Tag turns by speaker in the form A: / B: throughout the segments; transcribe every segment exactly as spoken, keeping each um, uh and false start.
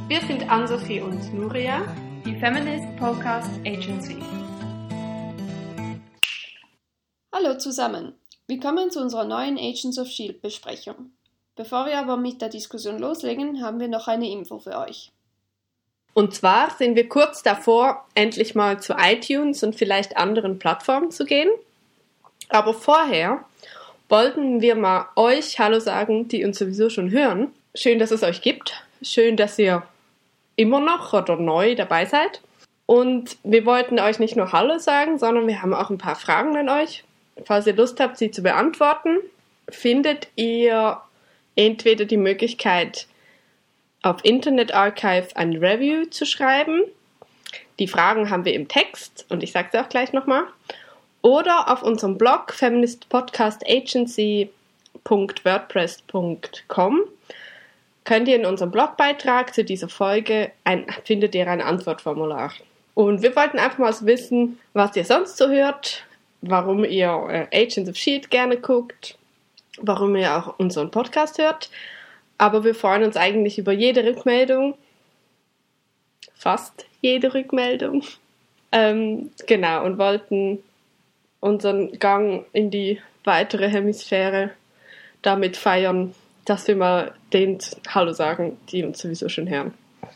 A: Wir sind Ann-Sophie und Nuria, die Feminist Podcast Agency.
B: Hallo zusammen, willkommen zu unserer neuen Agents of S H I E L D Besprechung. Bevor wir aber mit der Diskussion loslegen, haben wir noch eine Info für euch.
C: Und zwar sind wir kurz davor, endlich mal zu iTunes und vielleicht anderen Plattformen zu gehen. Aber vorher wollten wir mal euch Hallo sagen, die uns sowieso schon hören. Schön, dass es euch gibt. Schön, dass ihr immer noch oder neu dabei seid. Und wir wollten euch nicht nur Hallo sagen, sondern wir haben auch ein paar Fragen an euch. Falls ihr Lust habt, sie zu beantworten, findet ihr entweder die Möglichkeit, auf Internet Archive ein Review zu schreiben. Die Fragen haben wir im Text und ich sage es auch gleich nochmal. Oder auf unserem Blog feminist podcast agency punkt wordpress punkt com könnt ihr in unserem Blogbeitrag zu dieser Folge ein, findet ihr ein Antwortformular. Und wir wollten einfach mal so wissen, was ihr sonst so hört, warum ihr äh, Agents of S H I E L D gerne guckt, warum ihr auch unseren Podcast hört. Aber wir freuen uns eigentlich über jede Rückmeldung. Fast jede Rückmeldung. Ähm, genau, und wollten unseren Gang in die weitere Hemisphäre damit feiern, dass wir mal denen Hallo sagen, die uns sowieso schon hören.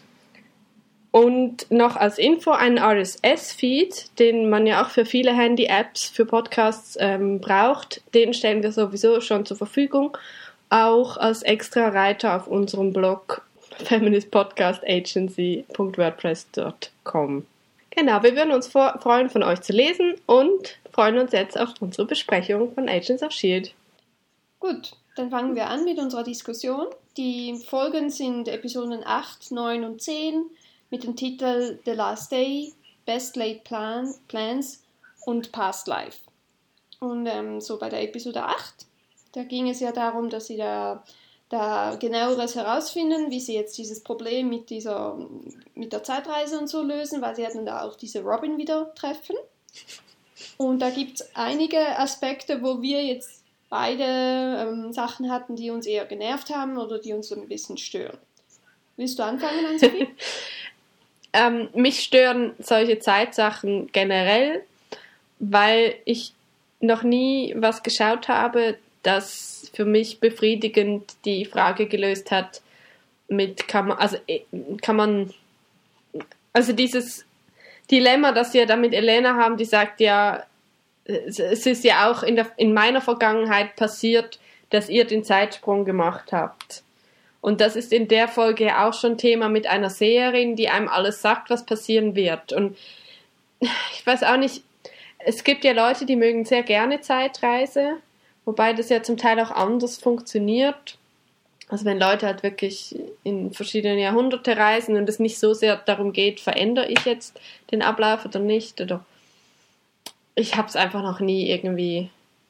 C: Und noch als Info ein R S S-Feed, den man ja auch für viele Handy-Apps, für Podcasts ähm, braucht. Den stellen wir sowieso schon zur Verfügung, auch als extra Reiter auf unserem Blog feminist podcast agency punkt wordpress punkt com. Genau, wir würden uns vor- freuen, von euch zu lesen und freuen uns jetzt auf unsere Besprechung von Agents of S H I E L D.
B: Gut, dann fangen wir an mit unserer Diskussion. Die Folgen sind Episoden acht, neun und zehn mit dem Titel The Last Day, Best Laid Plan, Plans und Past Life. Und ähm, so bei der Episode acht, da ging es ja darum, dass sie da, da genaueres herausfinden, wie sie jetzt dieses Problem mit, dieser, mit der Zeitreise und so lösen, weil sie hatten da auch diese Robin wieder treffen. Und da gibt es einige Aspekte, wo wir jetzt beide ähm, Sachen hatten, die uns eher genervt haben oder die uns so ein bisschen stören. Willst du anfangen, Ann-Sophie?
C: ähm, mich stören solche Zeitsachen generell, weil ich noch nie was geschaut habe, das für mich befriedigend die Frage gelöst hat, mit kann man, also kann man, also dieses Dilemma, das wir da mit Elena haben, die sagt ja, es ist ja auch in, der, in meiner Vergangenheit passiert, dass ihr den Zeitsprung gemacht habt. Und das ist in der Folge auch schon Thema mit einer Seherin, die einem alles sagt, was passieren wird. Und ich weiß auch nicht, es gibt ja Leute, die mögen sehr gerne Zeitreise, wobei das ja zum Teil auch anders funktioniert. Also wenn Leute halt wirklich in verschiedene Jahrhunderte reisen und es nicht so sehr darum geht, verändere ich jetzt den Ablauf oder nicht, oder ich habe es einfach noch nie irgendwie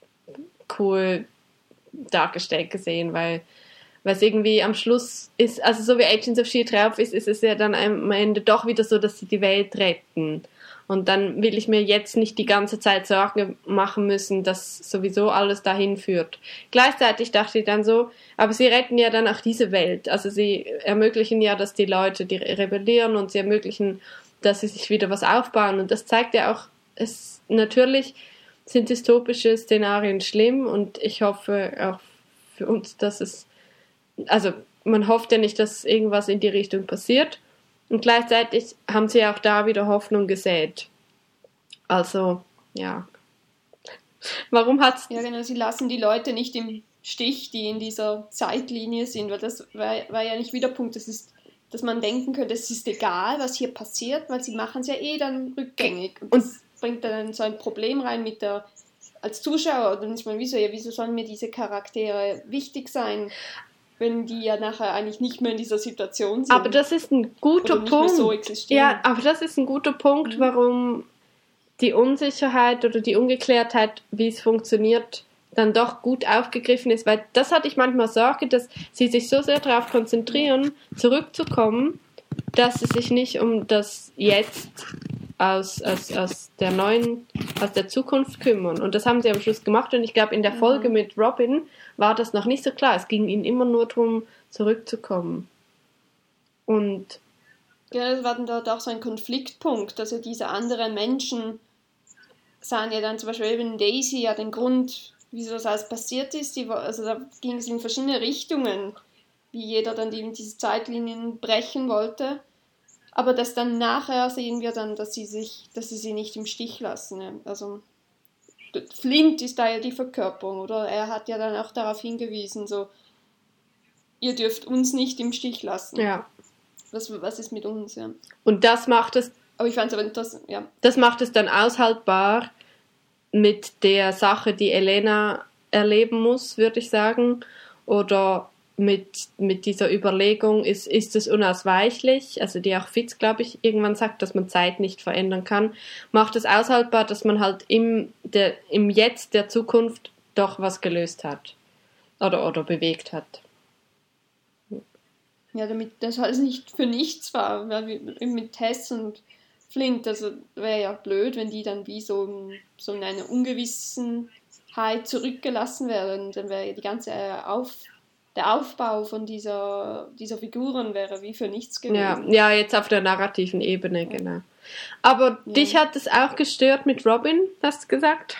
C: cool dargestellt gesehen, weil weil es irgendwie am Schluss ist, also so wie Agents of S H I E L D drauf ist, ist es ja dann am Ende doch wieder so, dass sie die Welt retten. Und dann will ich mir jetzt nicht die ganze Zeit Sorgen machen müssen, dass sowieso alles dahin führt. Gleichzeitig dachte ich dann so, aber sie retten ja dann auch diese Welt. Also sie ermöglichen ja, dass die Leute die rebellieren und sie ermöglichen, dass sie sich wieder was aufbauen. Und das zeigt ja auch, es natürlich sind dystopische Szenarien schlimm und ich hoffe auch für uns, dass es, also man hofft ja nicht, dass irgendwas in die Richtung passiert. Und gleichzeitig haben sie auch da wieder Hoffnung gesät. Also, ja. Warum hat's...
B: Ja, genau, sie lassen die Leute nicht im Stich, die in dieser Zeitlinie sind, weil das war, war ja nicht wieder Punkt, das ist, dass man denken könnte, es ist egal, was hier passiert, weil sie machen es ja eh dann rückgängig. Und das und bringt dann so ein Problem rein mit der, als Zuschauer, dann ist man wie so, ja, wieso sollen mir diese Charaktere wichtig sein, wenn die ja nachher eigentlich nicht mehr in dieser Situation sind.
C: Aber das ist ein guter
B: oder nicht
C: Punkt.
B: Mehr so existieren.
C: Ja, aber das ist ein guter Punkt, mhm. warum die Unsicherheit oder die Ungeklärtheit, wie es funktioniert, dann doch gut aufgegriffen ist, weil das hatte ich manchmal Sorge, dass sie sich so sehr darauf konzentrieren, zurückzukommen, dass sie sich nicht um das Jetzt aus, aus, aus der neuen, aus der Zukunft kümmern. Und das haben sie am Schluss gemacht und ich glaube, in der Folge mhm. mit Robin war das noch nicht so klar. Es ging ihnen immer nur darum, zurückzukommen. Und
B: Gell, es war dann dort auch so ein Konfliktpunkt, also diese anderen Menschen sahen ja dann zum Beispiel eben Daisy ja den Grund, wieso das alles passiert ist, die, also da ging es in verschiedene Richtungen, wie jeder dann die, diese Zeitlinien brechen wollte, aber das dann nachher sehen wir dann, dass sie sich, dass sie sie nicht im Stich lassen, ja. Also Flint ist da ja die Verkörperung, oder? Er hat ja dann auch darauf hingewiesen, so, ihr dürft uns nicht im Stich lassen.
C: Ja.
B: Was, was ist mit uns, ja.
C: Und das macht es,
B: aber ich fand es aber interessant, ja.
C: Das macht es dann aushaltbar mit der Sache, die Elena erleben muss, würde ich sagen, oder mit, mit dieser Überlegung, ist, ist es unausweichlich, also die auch Fitz, glaube ich, irgendwann sagt, dass man Zeit nicht verändern kann, macht es aushaltbar, dass man halt im, der, im Jetzt der Zukunft doch was gelöst hat oder, oder bewegt hat.
B: Ja, damit das alles nicht für nichts war, weil wir mit Tess und Flint, also wäre ja blöd, wenn die dann wie so, so in einer Ungewissenheit zurückgelassen werden, dann wäre ja die ganze Auf, der Aufbau von dieser, dieser Figuren wäre wie für nichts gewesen.
C: Ja, ja, jetzt auf der narrativen Ebene, genau. Aber
B: ja.
C: Dich hat es auch gestört mit Robin, hast du gesagt?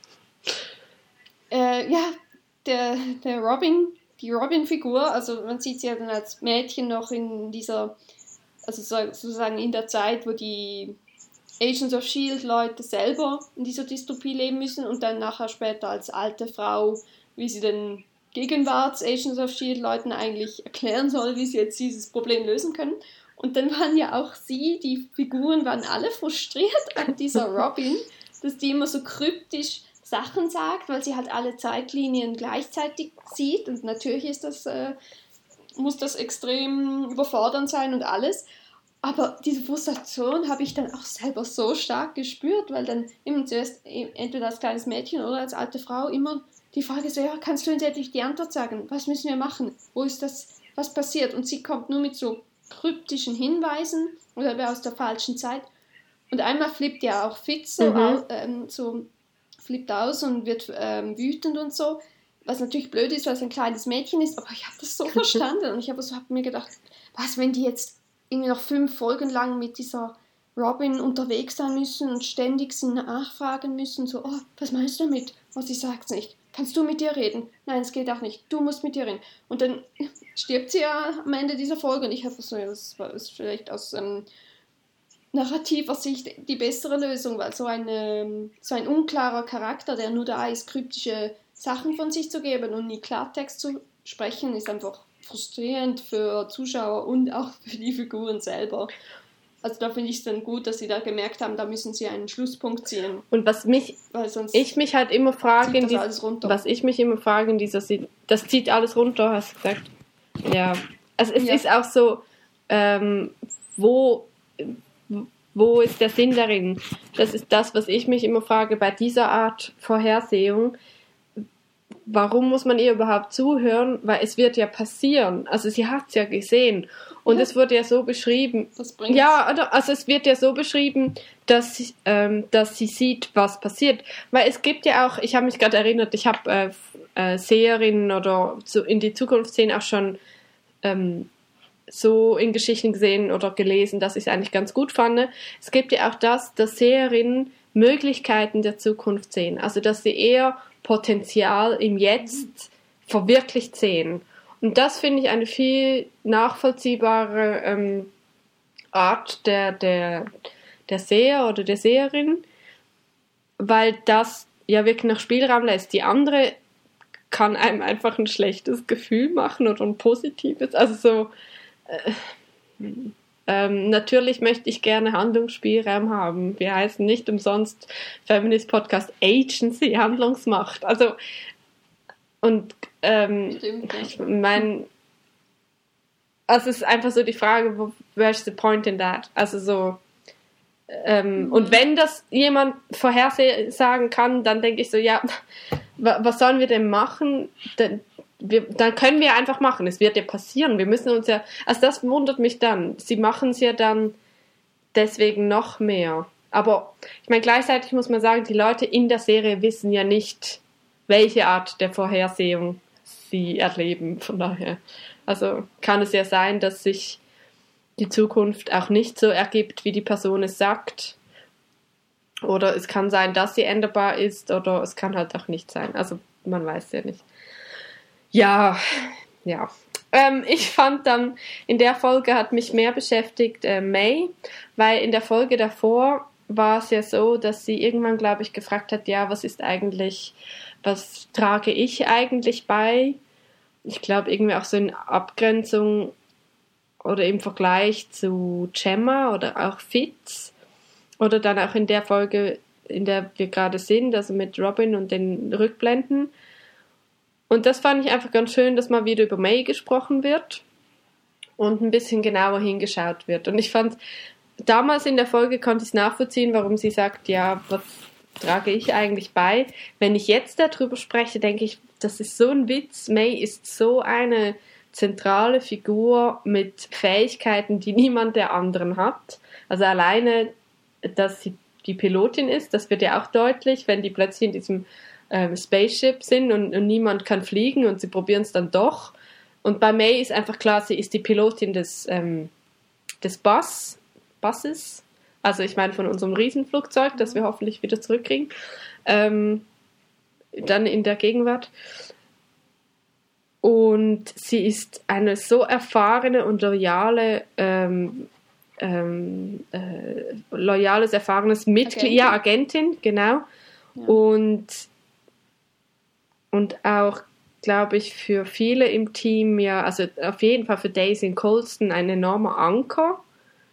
B: Äh, ja, der, der Robin, die Robin-Figur, also man sieht sie ja dann als Mädchen noch in dieser, also sozusagen in der Zeit, wo die Agents of S H I E L D-Leute selber in dieser Dystopie leben müssen und dann nachher später als alte Frau, wie sie den Gegenwarts-Agents of S H I E L D-Leuten eigentlich erklären soll, wie sie jetzt dieses Problem lösen können. Und dann waren ja auch sie, die Figuren waren alle frustriert an dieser Robin, dass die immer so kryptisch Sachen sagt, weil sie halt alle Zeitlinien gleichzeitig sieht und natürlich ist das, äh, muss das extrem überfordernd sein und alles. Aber diese Frustration habe ich dann auch selber so stark gespürt, weil dann immer zuerst entweder als kleines Mädchen oder als alte Frau immer die Frage so, ja, kannst du uns endlich die Antwort sagen? Was müssen wir machen? Wo ist das, was passiert? Und sie kommt nur mit so kryptischen Hinweisen oder aus der falschen Zeit. Und einmal flippt ja auch Fitz so, mhm. au, ähm, so flippt aus und wird ähm, wütend und so, was natürlich blöd ist, weil es ein kleines Mädchen ist, aber ich habe das so verstanden und ich habe so, hab mir gedacht, was, wenn die jetzt irgendwie noch fünf Folgen lang mit dieser Robin unterwegs sein müssen und ständig sie nachfragen müssen, so, oh, was meinst du damit? Oh, sie sagt's nicht. Kannst du mit ihr reden? Nein, es geht auch nicht. Du musst mit ihr reden. Und dann stirbt sie ja am Ende dieser Folge und ich habe so, ja, das war das vielleicht aus ähm, narrativer Sicht die bessere Lösung, weil so, eine, so ein unklarer Charakter, der nur da ist, kryptische Sachen von sich zu geben und nie Klartext zu sprechen, ist einfach frustrierend für Zuschauer und auch für die Figuren selber. Also da finde ich es dann gut, dass sie da gemerkt haben, da müssen sie einen Schlusspunkt ziehen.
C: Und was mich,
B: weil sonst
C: ich mich halt immer frage, in
B: dies,
C: was ich mich immer frage in dieser, das zieht alles runter, hast du gesagt. Ja, also es ja. ist auch so, ähm, wo, wo ist der Sinn darin? Das ist das, was ich mich immer frage bei dieser Art Vorhersehung. Warum muss man ihr überhaupt zuhören? Weil es wird ja passieren. Also sie hat es ja gesehen. Und ja. es wurde ja so beschrieben. Das bringt's. Ja, also es wird ja so beschrieben, dass, sie, ähm, dass sie sieht, was passiert. Weil es gibt ja auch, ich habe mich gerade erinnert, ich habe äh, äh, Seherinnen oder so in die Zukunft sehen auch schon ähm, so in Geschichten gesehen oder gelesen, dass ich es eigentlich ganz gut fand. Es gibt ja auch das, dass Seherinnen Möglichkeiten der Zukunft sehen. Also dass sie eher Potenzial im Jetzt verwirklicht sehen. Und das finde ich eine viel nachvollziehbare ähm, Art der, der, der Seher oder der Seherin, weil das ja wirklich nach Spielraum lässt. Die andere kann einem einfach ein schlechtes Gefühl machen oder ein positives. Also so äh, ähm, natürlich möchte ich gerne Handlungsspielraum haben. Wir heißen nicht umsonst Feminist Podcast Agency, Handlungsmacht. Also und ähm, Stimmt, ja. ich meine, also es ist einfach so die Frage, wo, where's the point in that? Also so ähm, mhm. und wenn das jemand vorhersagen kann, dann denke ich so, ja, was sollen wir denn machen? Dann, wir, dann können wir einfach machen. Es wird ja passieren. Wir müssen uns ja, also das wundert mich dann. Sie machen es ja dann deswegen noch mehr. Aber ich meine, gleichzeitig muss man sagen, die Leute in der Serie wissen ja nicht, welche Art der Vorhersehung sie erleben. Von daher, also kann es ja sein, dass sich die Zukunft auch nicht so ergibt, wie die Person es sagt. Oder es kann sein, dass sie änderbar ist, oder es kann halt auch nicht sein. Also man weiß ja nicht. Ja, ja. Ähm, ich fand dann, in der Folge hat mich mehr beschäftigt äh, May, weil in der Folge davor war es ja so, dass sie irgendwann, glaube ich, gefragt hat, ja, was ist eigentlich, was trage ich eigentlich bei? Ich glaube, irgendwie auch so in Abgrenzung oder im Vergleich zu Gemma oder auch Fitz. Oder dann auch in der Folge, in der wir gerade sind, also mit Robin und den Rückblenden. Und das fand ich einfach ganz schön, dass mal wieder über May gesprochen wird und ein bisschen genauer hingeschaut wird. Und ich fand, damals in der Folge konnte ich es nachvollziehen, warum sie sagt, ja, was trage ich eigentlich bei? Wenn ich jetzt darüber spreche, denke ich, das ist so ein Witz. May ist so eine zentrale Figur mit Fähigkeiten, die niemand der anderen hat. Also alleine, dass sie die Pilotin ist, das wird ja auch deutlich, wenn die plötzlich in diesem ähm, Spaceship sind und, und niemand kann fliegen und sie probieren es dann doch. Und bei May ist einfach klar, sie ist die Pilotin des, ähm, des Bus, Busses, also ich meine von unserem Riesenflugzeug, das wir hoffentlich wieder zurückkriegen, ähm, dann in der Gegenwart. Und sie ist eine so erfahrene und loyale ähm, Ähm, äh, loyales, erfahrenes Mitglied, Agentin. ja, Agentin, genau. Ja. Und, und auch, glaube ich, für viele im Team, ja, also auf jeden Fall für Daisy und Colston ein enormer Anker.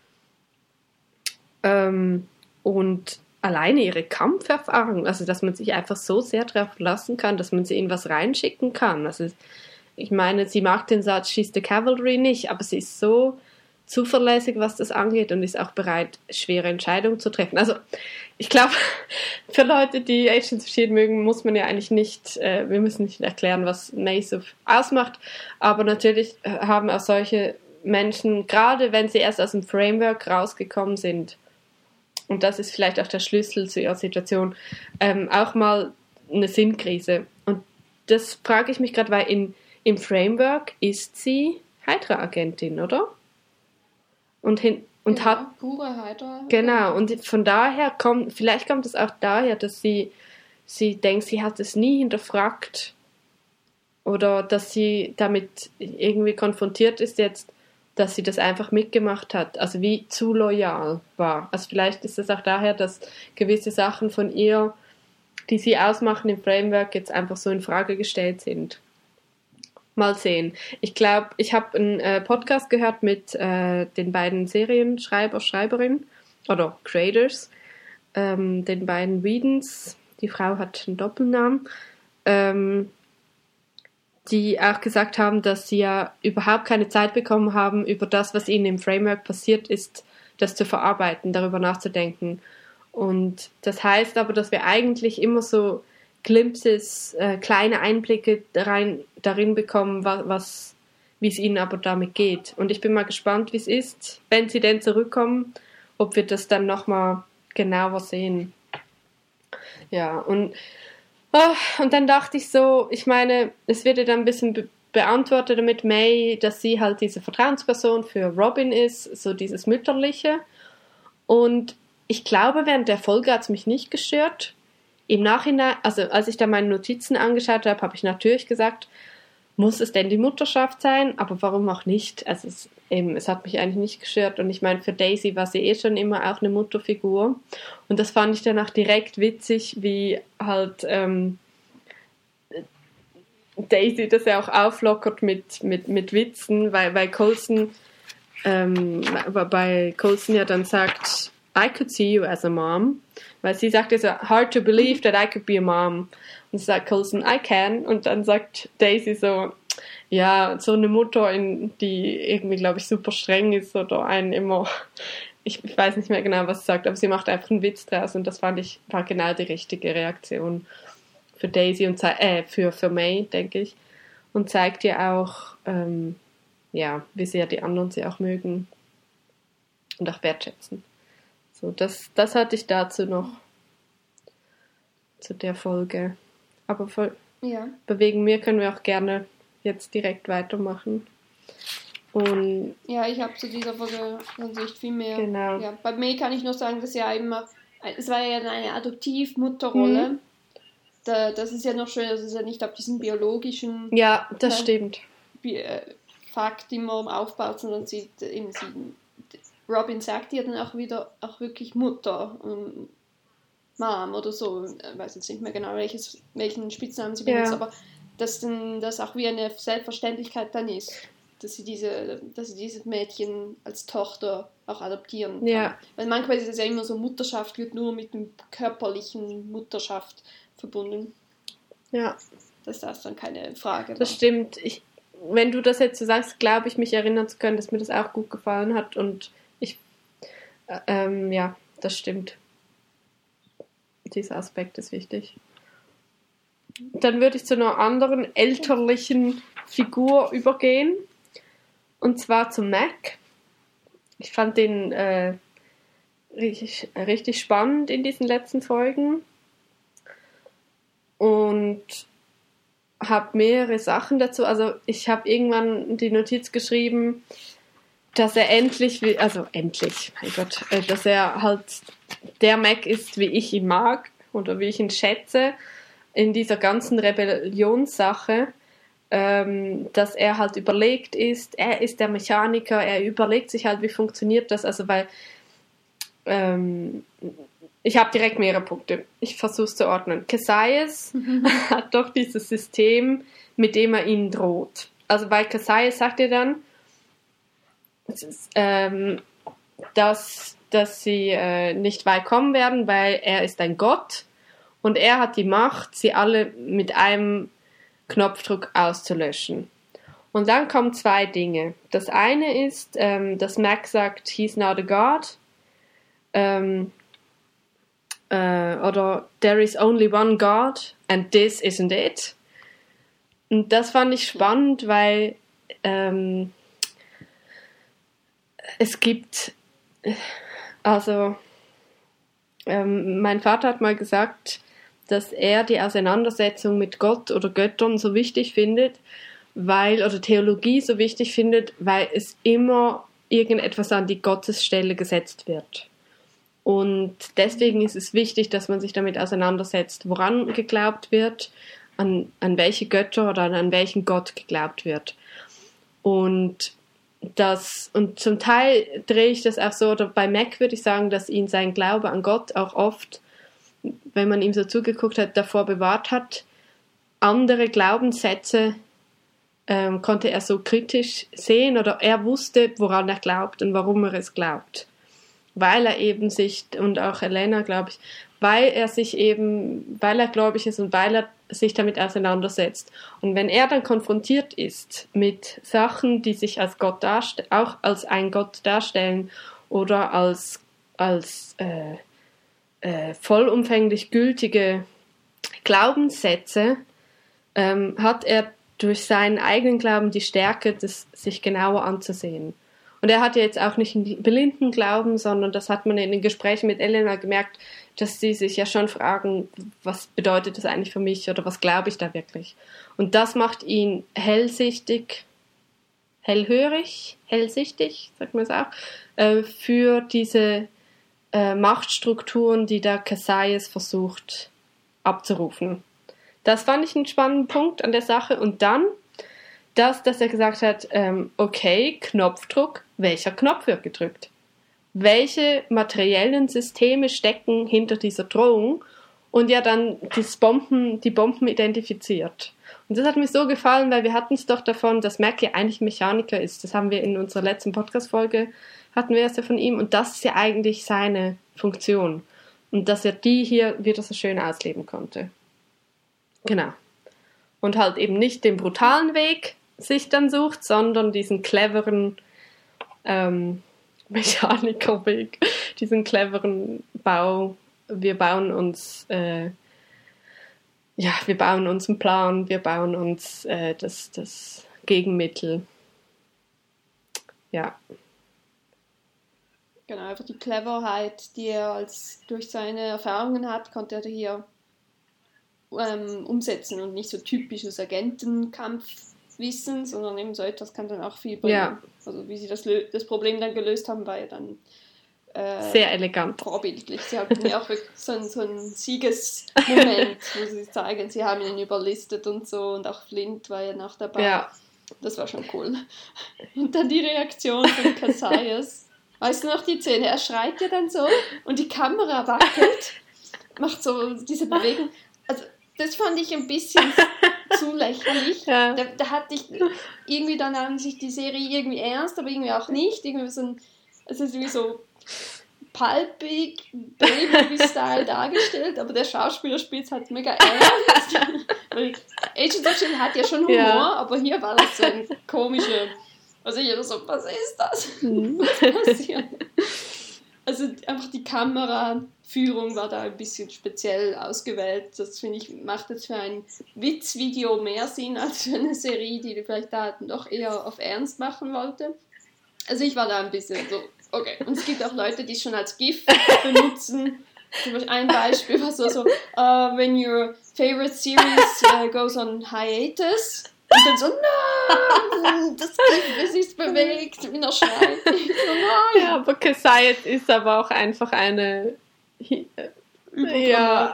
C: Ähm, und alleine ihre Kampferfahrung, also dass man sich einfach so sehr darauf verlassen kann, dass man sie in was reinschicken kann. Also ich meine, sie mag den Satz, she's the cavalry nicht, aber sie ist so zuverlässig, was das angeht und ist auch bereit, schwere Entscheidungen zu treffen. Also ich glaube, für Leute, die Agents of Shield mögen, muss man ja eigentlich nicht, äh, wir müssen nicht erklären, was May so ausmacht, aber natürlich haben auch solche Menschen, gerade wenn sie erst aus dem Framework rausgekommen sind, und das ist vielleicht auch der Schlüssel zu ihrer Situation, ähm, auch mal eine Sinnkrise. Und das frage ich mich gerade, weil in, im Framework ist sie Hydra-Agentin, oder? Und, hin, und
B: ja,
C: hat
B: pure Hydra.
C: Genau, und von daher kommt, vielleicht kommt es auch daher, dass sie, sie denkt, sie hat es nie hinterfragt oder dass sie damit irgendwie konfrontiert ist jetzt, dass sie das einfach mitgemacht hat, also wie zu loyal war. Also vielleicht ist es auch daher, dass gewisse Sachen von ihr, die sie ausmachen im Framework, jetzt einfach so in Frage gestellt sind. Mal sehen. Ich glaube, ich habe einen äh, Podcast gehört mit äh, den beiden Serienschreiber, Schreiberinnen oder Creators, ähm, den beiden Whedons. Die Frau hat einen Doppelnamen. Ähm, die auch gesagt haben, dass sie ja überhaupt keine Zeit bekommen haben, über das, was ihnen im Framework passiert ist, das zu verarbeiten, darüber nachzudenken. Und das heißt aber, dass wir eigentlich immer so Glimpses, äh, kleine Einblicke darein, darin bekommen, was, was, wie es ihnen aber damit geht. Und ich bin mal gespannt, wie es ist, wenn sie denn zurückkommen, ob wir das dann nochmal genauer sehen. Ja, und, oh, und dann dachte ich so, ich meine, es wird ja dann ein bisschen be- beantwortet mit May, dass sie halt diese Vertrauensperson für Robin ist, so dieses Mütterliche. Und ich glaube, während der Folge hat es mich nicht gestört. Im Nachhinein, also als ich da meine Notizen angeschaut habe, habe ich natürlich gesagt, muss es denn die Mutterschaft sein? Aber warum auch nicht? Also es, eben, es hat mich eigentlich nicht gestört. Und ich meine, für Daisy war sie eh schon immer auch eine Mutterfigur. Und das fand ich dann auch direkt witzig, wie halt ähm, Daisy das ja auch auflockert mit, mit, mit Witzen, weil, weil Coulson, ähm, bei Coulson ja dann sagt, I could see you as a mom. Weil sie sagt so, hard to believe that I could be a mom. Und sagt Coulson, I can. Und dann sagt Daisy so, ja, so eine Mutter, in, die irgendwie, glaube ich, super streng ist oder einen immer, ich, ich weiß nicht mehr genau, was sie sagt, aber sie macht einfach einen Witz draus und das fand ich, war genau die richtige Reaktion für Daisy und äh, für, für May, denke ich. Und zeigt ihr auch, ähm, ja, wie sehr die anderen sie auch mögen und auch wertschätzen. So, das, das hatte ich dazu noch, zu der Folge. Aber, voll,
B: ja.
C: aber wegen mir können wir auch gerne jetzt direkt weitermachen. Und
B: ja, ich habe zu dieser Folge Ansicht viel mehr.
C: Genau.
B: Ja, bei May kann ich nur sagen, dass ja immer, es war ja eine Adoptivmutterrolle.
C: Mhm.
B: Da, das ist ja noch schön, dass es ja nicht auf diesen biologischen
C: ja, das
B: äh,
C: stimmt.
B: Bi- äh, Fakt immer aufbaut, sondern sie, eben sie, Robin sagt ja dann auch wieder, auch wirklich Mutter, ähm, Mom oder so, ich weiß jetzt nicht mehr genau, welches, welchen Spitznamen sie benutzt,
C: Ja.
B: aber dass dann das auch wie eine Selbstverständlichkeit dann ist, dass sie diese, dass sie dieses Mädchen als Tochter auch adoptieren kann.
C: Ja.
B: Weil manchmal ist es ja immer so, Mutterschaft wird nur mit dem körperlichen Mutterschaft verbunden.
C: Ja.
B: Dass das dann keine Frage war.
C: Das stimmt. Ich, wenn du das jetzt so sagst, glaube ich, mich erinnern zu können, dass mir das auch gut gefallen hat und ich, äh, ähm, ja, das stimmt. Dieser Aspekt ist wichtig. Dann würde ich zu einer anderen elterlichen Figur übergehen. Und zwar zu Mac. Ich fand den äh, richtig, richtig spannend in diesen letzten Folgen. Und habe mehrere Sachen dazu. Also ich habe irgendwann die Notiz geschrieben, dass er endlich, will, also endlich, mein Gott, äh, dass er halt der Mac ist, wie ich ihn mag oder wie ich ihn schätze in dieser ganzen Rebellionssache, ähm, dass er halt überlegt ist, er ist der Mechaniker, er überlegt sich halt, wie funktioniert das, also weil ähm, ich habe direkt mehrere Punkte. Ich versuche es zu ordnen. Cassius hat doch dieses System, mit dem er ihnen droht. Also bei Cassius sagt er dann, ähm, dass, dass sie äh, nicht weit kommen werden, weil er ist ein Gott und er hat die Macht, sie alle mit einem Knopfdruck auszulöschen. Und dann kommen zwei Dinge. Das eine ist, ähm, dass Mac sagt, he's not a God. Ähm, äh, oder there is only one God and this isn't it. Und das fand ich spannend, weil ähm, es gibt, also ähm, mein Vater hat mal gesagt, dass er die Auseinandersetzung mit Gott oder Göttern so wichtig findet, weil, oder Theologie so wichtig findet, weil es immer irgendetwas an die Gottesstelle gesetzt wird. Und deswegen ist es wichtig, dass man sich damit auseinandersetzt, woran geglaubt wird, an, an welche Götter oder an welchen Gott geglaubt wird. Und das, und zum Teil drehe ich das auch so, oder bei Mac würde ich sagen, dass ihn sein Glaube an Gott auch oft, wenn man ihm so zugeguckt hat, davor bewahrt hat. Andere Glaubenssätze ähm, konnte er so kritisch sehen, oder er wusste, woran er glaubt und warum er es glaubt. Weil er eben sich, und auch Elena, glaube ich, weil er sich eben, weil er gläubig ist und weil er sich damit auseinandersetzt. Und wenn er dann konfrontiert ist mit Sachen, die sich als Gott darstellen, auch als ein Gott darstellen oder als, als äh, äh, vollumfänglich gültige Glaubenssätze, ähm, hat er durch seinen eigenen Glauben die Stärke, das sich genauer anzusehen. Und er hat ja jetzt auch nicht einen blinden Glauben, sondern das hat man in den Gesprächen mit Elena gemerkt, dass sie sich ja schon fragen, was bedeutet das eigentlich für mich oder was glaube ich da wirklich? Und das macht ihn hellsichtig, hellhörig, hellsichtig, sagt man es auch, äh, für diese äh, Machtstrukturen, die da Cassius versucht abzurufen. Das fand ich einen spannenden Punkt an der Sache. Und dann das, dass er gesagt hat, ähm, okay, Knopfdruck, welcher Knopf wird gedrückt? Welche materiellen Systeme stecken hinter dieser Drohung? Und ja dann das Bomben, die Bomben identifiziert. Und das hat mir so gefallen, weil wir hatten es doch davon, dass Mac ja eigentlich Mechaniker ist. Das haben wir in unserer letzten Podcast-Folge, hatten wir es ja von ihm. Und das ist ja eigentlich seine Funktion. Und dass er die hier wieder so schön ausleben konnte. Genau. Und halt eben nicht den brutalen Weg sich dann sucht, sondern diesen cleveren ähm, Mechanikerweg, diesen cleveren Bau. Wir bauen uns, äh, ja, wir bauen uns einen Plan, wir bauen uns äh, das, das Gegenmittel. Ja.
B: Genau, einfach die Cleverheit, die er als, durch seine Erfahrungen hat, konnte er hier ähm, umsetzen und nicht so typisches Agentenkampf wissen, sondern eben so etwas kann dann auch viel bringen.
C: Ja.
B: Also wie sie das, das Problem dann gelöst haben, war ja dann äh,
C: sehr elegant.
B: Vorbildlich. Sie hatten ja auch wirklich so einen, so einen Siegesmoment, wo sie zeigen, sie haben ihn überlistet und so, und auch Flint war ja noch dabei.
C: Ja.
B: Das war schon cool. Und dann die Reaktion von Cassius. Weißt du noch die Szene? Er schreit ja dann so und die Kamera wackelt, macht so diese Bewegung. Also das fand ich ein bisschen zu lächerlich.
C: Ja.
B: Da, da hatte ich irgendwie dann an sich die Serie irgendwie ernst, aber irgendwie auch nicht. Irgendwie so ein, es ist irgendwie so pulpig, Baby-Style dargestellt, aber der Schauspieler spielt es halt mega ernst. Agents of Shield hat ja schon Humor, ja. aber hier war das so ein komischer, also ich so, was ist das?
C: Mhm.
B: Was passiert? Also einfach die Kameraführung war da ein bisschen speziell ausgewählt. Das finde ich, macht jetzt für ein Witzvideo mehr Sinn als für eine Serie, die vielleicht da doch eher auf Ernst machen wollte. Also ich war da ein bisschen so, okay. Und es gibt auch Leute, die es schon als GIF benutzen. Zum Beispiel ein Beispiel war so, so uh, when your favorite series uh, goes on hiatus. Und dann so, nein, das GIF, es ist bewegt, wie er schreit. So, nein.
C: Ja, aber Cassius ist aber auch einfach eine... Ja.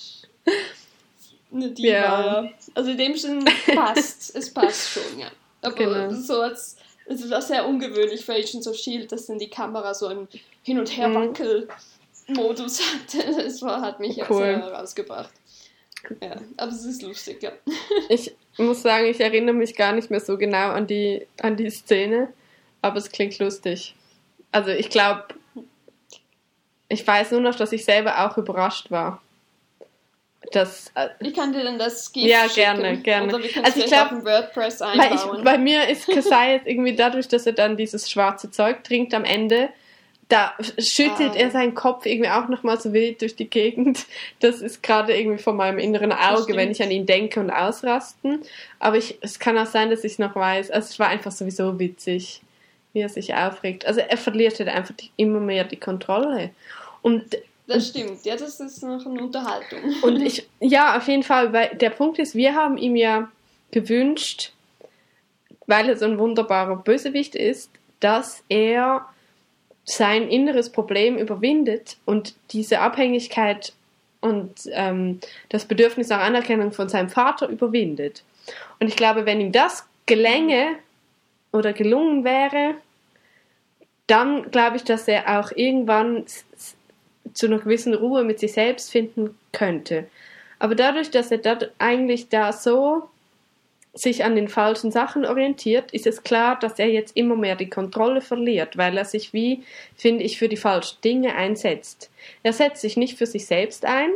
B: Eine Diva, ja. ja. Also in dem Sinne passt, es passt schon, ja. Aber
C: genau.
B: so als... Es war sehr ungewöhnlich für Agents of Shield, dass dann die Kamera so einen Hin- und Her-Wackel-Modus hatte. Das war, hat mich jetzt
C: cool.
B: sehr herausgebracht. Ja, aber es ist lustig, ja.
C: Ich muss sagen, ich erinnere mich gar nicht mehr so genau an die, an die Szene, aber es klingt lustig. Also ich glaube, ich weiß nur noch, dass ich selber auch überrascht war. Das, äh,
B: ich kann dir dann das GIF
C: ja,
B: schicken.
C: gerne, gerne.
B: Oder wir können
C: also
B: es
C: ich glaube,
B: auf dem WordPress einbauen.
C: Ich, bei mir ist Cassius irgendwie dadurch, dass er dann dieses schwarze Zeug trinkt am Ende, da schüttelt ah. er seinen Kopf irgendwie auch nochmal so wild durch die Gegend. Das ist gerade irgendwie vor meinem inneren Auge, wenn ich an ihn denke und ausrasten. Aber ich, es kann auch sein, dass ich es noch weiß. Also es war einfach sowieso witzig, wie er sich aufregt. Also er verliert halt einfach die, immer mehr die Kontrolle. Und
B: das stimmt, ja, das ist noch eine Unterhaltung.
C: Und ich, ja, auf jeden Fall, weil der Punkt ist, wir haben ihm ja gewünscht, weil er so ein wunderbarer Bösewicht ist, dass er sein inneres Problem überwindet und diese Abhängigkeit und ähm, das Bedürfnis nach Anerkennung von seinem Vater überwindet. Und ich glaube, wenn ihm das gelänge oder gelungen wäre, dann glaube ich, dass er auch irgendwann zu einer gewissen Ruhe mit sich selbst finden könnte. Aber dadurch, dass er da eigentlich da so sich an den falschen Sachen orientiert, ist es klar, dass er jetzt immer mehr die Kontrolle verliert, weil er sich wie, finde ich, für die falschen Dinge einsetzt. Er setzt sich nicht für sich selbst ein,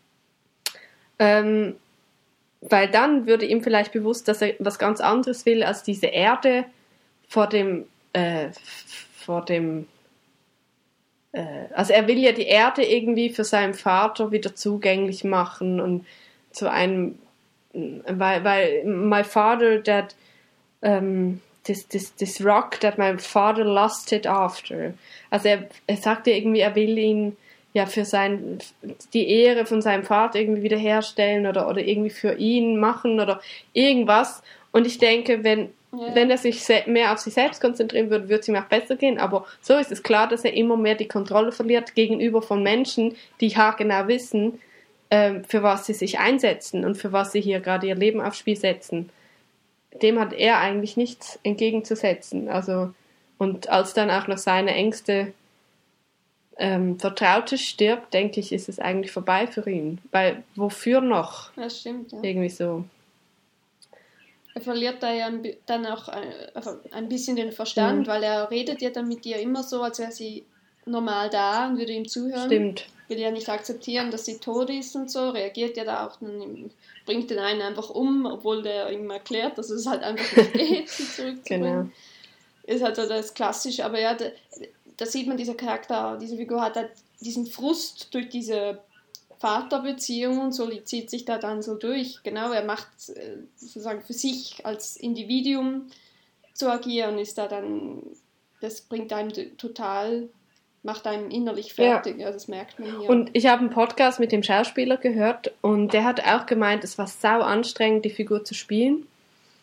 C: ähm, weil dann würde ihm vielleicht bewusst, dass er was ganz anderes will als diese Erde vor dem äh, vor dem also er will ja die Erde irgendwie für seinen Vater wieder zugänglich machen und zu einem, weil, weil my father that um, this, this, this rock that my father lusted after. Also er, er sagt ja irgendwie, er will ihn ja für sein, die Ehre von seinem Vater irgendwie wiederherstellen oder, oder irgendwie für ihn machen oder irgendwas. Und ich denke, wenn Ja. wenn er sich mehr auf sich selbst konzentrieren würde, würde es ihm auch besser gehen. Aber so ist es klar, dass er immer mehr die Kontrolle verliert gegenüber von Menschen, die haargenau wissen, ähm, für was sie sich einsetzen und für was sie hier gerade ihr Leben aufs Spiel setzen. Dem hat er eigentlich nichts entgegenzusetzen. Also, und als dann auch noch seine engste ähm, Vertraute stirbt, denke ich, ist es eigentlich vorbei für ihn. Weil, wofür noch?
B: Das stimmt, ja.
C: Irgendwie so.
B: Er verliert da ja dann auch ein bisschen den Verstand, mhm. weil er redet ja dann mit ihr immer so, als wäre sie normal da und würde ihm zuhören.
C: Stimmt.
B: Will ja nicht akzeptieren, dass sie tot ist und so, reagiert ja da auch, dann bringt den einen einfach um, obwohl der ihm erklärt, dass es halt einfach nicht geht, sie zurückzubringen. Genau. Ist halt so das Klassische, aber ja, da, da sieht man, dieser Charakter, diese Figur hat halt diesen Frust durch diese Vaterbeziehung und so zieht sich da dann so durch. Genau, er macht sozusagen für sich als Individuum zu agieren, ist da dann, das bringt einem total, macht einem innerlich fertig, ja, ja das merkt man hier.
C: Und ich habe einen Podcast mit dem Schauspieler gehört und der hat auch gemeint, es war sau anstrengend, die Figur zu spielen,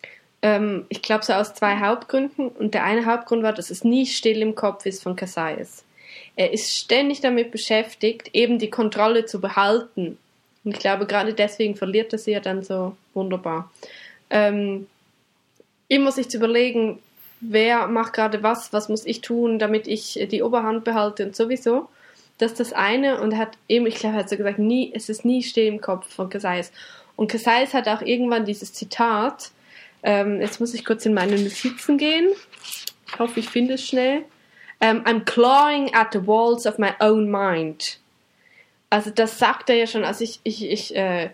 C: ähm, ich glaube so aus zwei Hauptgründen. Und der eine Hauptgrund war, dass es nie still im Kopf ist von Cassius. Er ist ständig damit beschäftigt, eben die Kontrolle zu behalten. Und ich glaube, gerade deswegen verliert er sie ja dann so wunderbar. Ähm, immer sich zu überlegen, wer macht gerade was, was muss ich tun, damit ich die Oberhand behalte und sowieso. Das ist das eine. Und er hat eben, ich glaube, er hat so gesagt, nie, es ist nie still im Kopf von Cassius. Und Cassius hat auch irgendwann dieses Zitat, ähm, jetzt muss ich kurz in meine Notizen gehen. Ich hoffe, ich finde es schnell. Um, I'm clawing at the walls of my own mind. Also das sagt er ja schon, also ich, ich, ich, äh,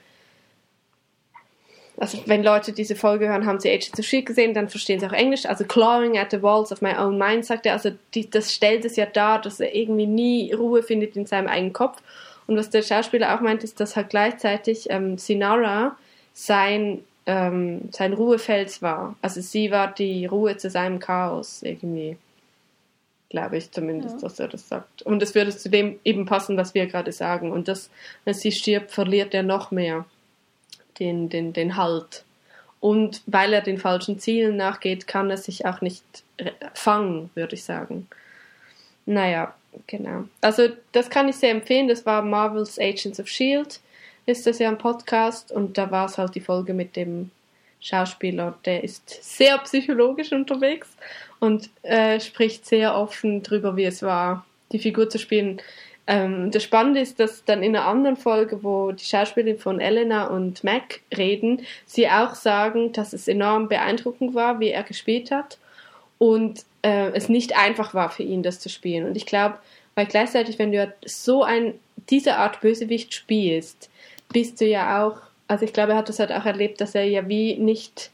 C: also wenn Leute diese Folge hören, haben sie Agents of Shield gesehen, dann verstehen sie auch Englisch. Also clawing at the walls of my own mind, sagt er, also die, das stellt es ja dar, dass er irgendwie nie Ruhe findet in seinem eigenen Kopf. Und was der Schauspieler auch meint, ist, dass halt gleichzeitig ähm, Sinara sein, ähm, sein Ruhefels war. Also sie war die Ruhe zu seinem Chaos irgendwie. Glaube ich zumindest, ja. Dass er das sagt. Und es würde zu dem eben passen, was wir gerade sagen. Und das, wenn sie stirbt, verliert er noch mehr den, den, den Halt. Und weil er den falschen Zielen nachgeht, kann er sich auch nicht fangen, würde ich sagen. Naja, genau. Also das kann ich sehr empfehlen. Das war Marvel's Agents of Shield. Ist das ja ein Podcast. Und da war es halt die Folge mit dem Schauspieler. Der ist sehr psychologisch unterwegs. Und äh, spricht sehr offen drüber, wie es war, die Figur zu spielen. Ähm, das Spannende ist, dass dann in einer anderen Folge, wo die Schauspielerin von Elena und Mac reden, sie auch sagen, dass es enorm beeindruckend war, wie er gespielt hat und äh, es nicht einfach war für ihn, das zu spielen. Und ich glaube, weil gleichzeitig, wenn du so ein, diese Art Bösewicht spielst, bist du ja auch, also ich glaube, er hat das halt auch erlebt, dass er ja wie nicht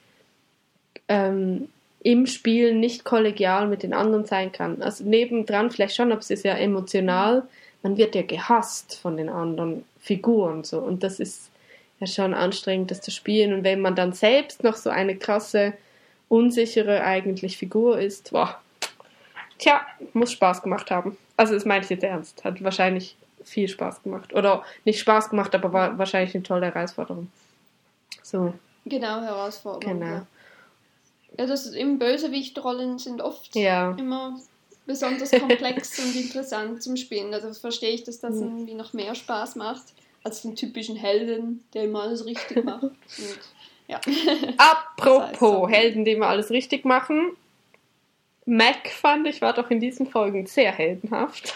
C: ähm, im Spiel nicht kollegial mit den anderen sein kann. Also nebendran vielleicht schon, aber es ist ja emotional. Man wird ja gehasst von den anderen Figuren so und das ist ja schon anstrengend, das zu spielen. Und wenn man dann selbst noch so eine krasse, unsichere eigentlich Figur ist, boah, tja, muss Spaß gemacht haben. Also das meine ich jetzt ernst. Hat wahrscheinlich viel Spaß gemacht. Oder nicht Spaß gemacht, aber war wahrscheinlich eine tolle Herausforderung. So.
B: Genau, Herausforderung.
C: Genau.
B: Ja. Ja, das eben Bösewichtrollen sind oft
C: ja.
B: immer besonders komplex und interessant zum Spielen. Also verstehe ich, dass das irgendwie noch mehr Spaß macht als den typischen Helden, der immer alles richtig macht. Und, ja.
C: Apropos
B: das heißt so.
C: Helden, die immer alles richtig machen. Mac, fand ich, war doch in diesen Folgen sehr heldenhaft.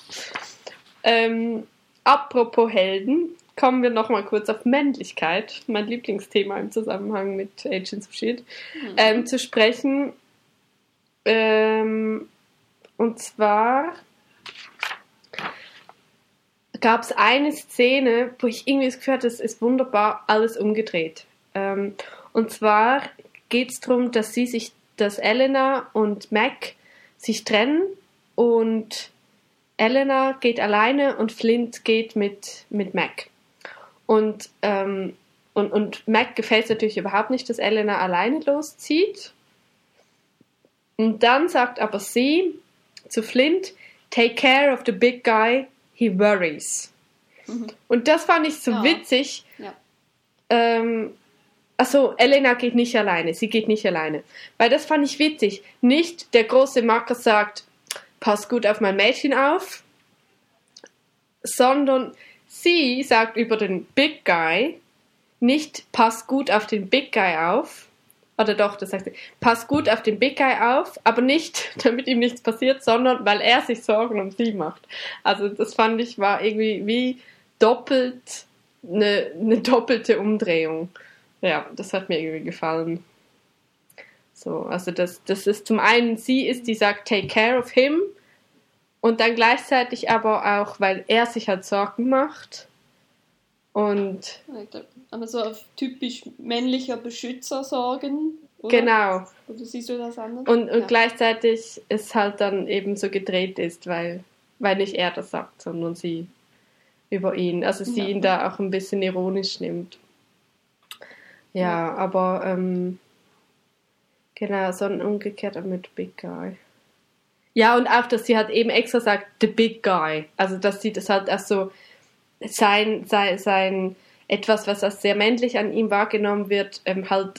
C: Ähm, apropos Helden, kommen wir nochmal kurz auf Männlichkeit, mein Lieblingsthema im Zusammenhang mit Agents of Shield, mhm. ähm, zu sprechen. Ähm, und zwar gab es eine Szene, wo ich irgendwie das Gefühl hatte, es ist wunderbar alles umgedreht. Ähm, und zwar geht es darum, dass sie sich, dass Elena und Mac sich trennen und Elena geht alleine und Flint geht mit, mit Mac. Und, ähm, und, und Mac gefällt es natürlich überhaupt nicht, dass Elena alleine loszieht. Und dann sagt aber sie zu Flint, take care of the big guy, he worries. Mhm. Und das fand ich so ja. witzig.
B: Ja.
C: Ähm, achso, Elena geht nicht alleine, sie geht nicht alleine. Weil das fand ich witzig. Nicht der große Macker sagt, pass gut auf mein Mädchen auf, sondern sie sagt über den Big Guy nicht, pass gut auf den Big Guy auf, oder doch, das sagt sie, pass gut auf den Big Guy auf, aber nicht, damit ihm nichts passiert, sondern weil er sich Sorgen um sie macht. Also das fand ich, war irgendwie wie doppelt, eine, eine doppelte Umdrehung. Ja, das hat mir irgendwie gefallen. So, also das, das ist zum einen, sie ist, die sagt, take care of him, und dann gleichzeitig aber auch, weil er sich halt Sorgen macht. Und
B: aber so auf typisch männlicher Beschützer sorgen, oder?
C: Genau.
B: Oder siehst du das anders?
C: Und, und
B: ja.
C: gleichzeitig es halt dann eben so gedreht ist, weil, weil nicht er das sagt, sondern sie über ihn. Also sie ja. ihn da auch ein bisschen ironisch nimmt. Ja, ja. aber ähm, genau, so ein umgekehrter mit Big Guy. Ja, und auch, dass sie halt eben extra sagt, the big guy. Also, dass sie das halt erst so sein, sein, sein etwas, was als sehr männlich an ihm wahrgenommen wird, ähm, halt